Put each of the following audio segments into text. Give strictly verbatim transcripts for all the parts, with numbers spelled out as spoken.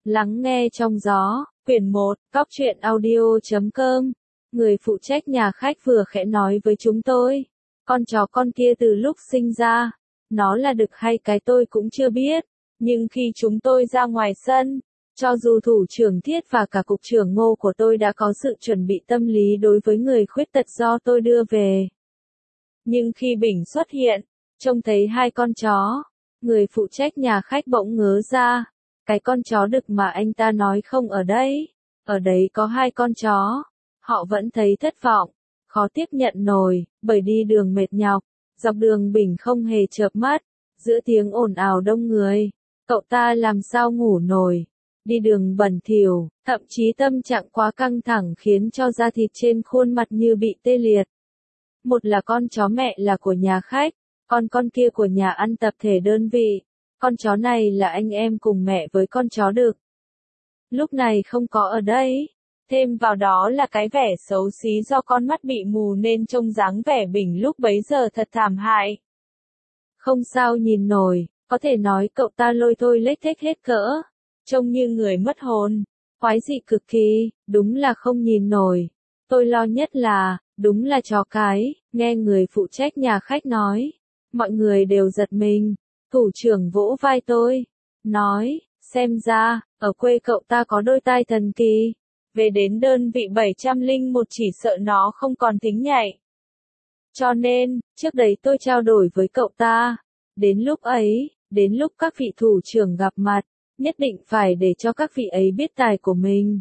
Lắng nghe trong gió, quyển một, cóc truyện audio chấm com. Người phụ trách nhà khách vừa khẽ nói với chúng tôi. Con chó con kia từ lúc sinh ra, nó là đực hay cái tôi cũng chưa biết. Nhưng khi chúng tôi ra ngoài sân, cho dù thủ trưởng Thiết và cả cục trưởng Ngô của tôi đã có sự chuẩn bị tâm lý đối với người khuyết tật do tôi đưa về. Nhưng khi Bình xuất hiện, trông thấy hai con chó, người phụ trách nhà khách bỗng ngớ ra. Cái con chó đực mà anh ta nói không ở đây, ở đấy có hai con chó. Họ vẫn thấy thất vọng, khó tiếp nhận nổi, bởi đi đường mệt nhọc, dọc đường Bình không hề chợp mắt, giữa tiếng ồn ào đông người, cậu ta làm sao ngủ nổi. Đi đường bẩn thỉu, thậm chí tâm trạng quá căng thẳng khiến cho da thịt trên khuôn mặt như bị tê liệt. Một là con chó mẹ là của nhà khách, còn con kia của nhà ăn tập thể đơn vị. Con chó này là anh em cùng mẹ với con chó đực. Lúc này không có ở đây. Thêm vào đó là cái vẻ xấu xí do con mắt bị mù nên trông dáng vẻ Bình lúc bấy giờ thật thảm hại. Không sao nhìn nổi, có thể nói cậu ta lôi thôi lết thết hết cỡ. Trông như người mất hồn, quái dị cực kỳ, đúng là không nhìn nổi. Tôi lo nhất là, đúng là chó cái, nghe người phụ trách nhà khách nói. Mọi người đều giật mình. Thủ trưởng vỗ vai tôi, nói, xem ra, ở quê cậu ta có đôi tai thần kỳ. Về đến đơn vị bảy trăm lẻ một chỉ sợ nó không còn tính nhạy. Cho nên, trước đấy tôi trao đổi với cậu ta. Đến lúc ấy, đến lúc các vị thủ trưởng gặp mặt, nhất định phải để cho các vị ấy biết tài của mình.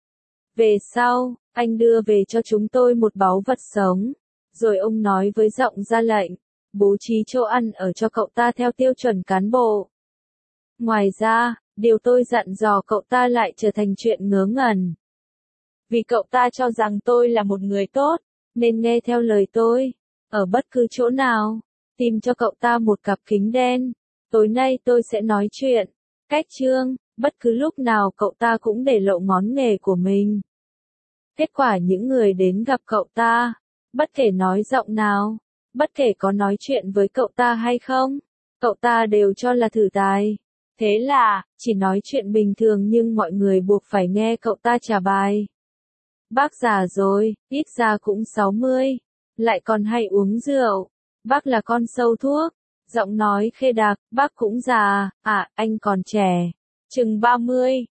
Về sau, anh đưa về cho chúng tôi một báu vật sống. Rồi ông nói với giọng ra lệnh, bố trí chỗ ăn ở cho cậu ta theo tiêu chuẩn cán bộ. Ngoài ra, điều tôi dặn dò cậu ta lại trở thành chuyện ngớ ngẩn. Vì cậu ta cho rằng tôi là một người tốt, nên nghe theo lời tôi. Ở bất cứ chỗ nào, tìm cho cậu ta một cặp kính đen. Tối nay tôi sẽ nói chuyện. Cách chương, bất cứ lúc nào cậu ta cũng để lộ ngón nghề của mình. Kết quả những người đến gặp cậu ta, bất kể nói giọng nào, bất kể có nói chuyện với cậu ta hay không, cậu ta đều cho là thử tài. Thế là, chỉ nói chuyện bình thường nhưng mọi người buộc phải nghe cậu ta trả bài. Bác già rồi, ít ra cũng sáu mươi, lại còn hay uống rượu. Bác là con sâu thuốc. Giọng nói khê đặc, bác cũng già, à, anh còn trẻ, chừng ba mươi.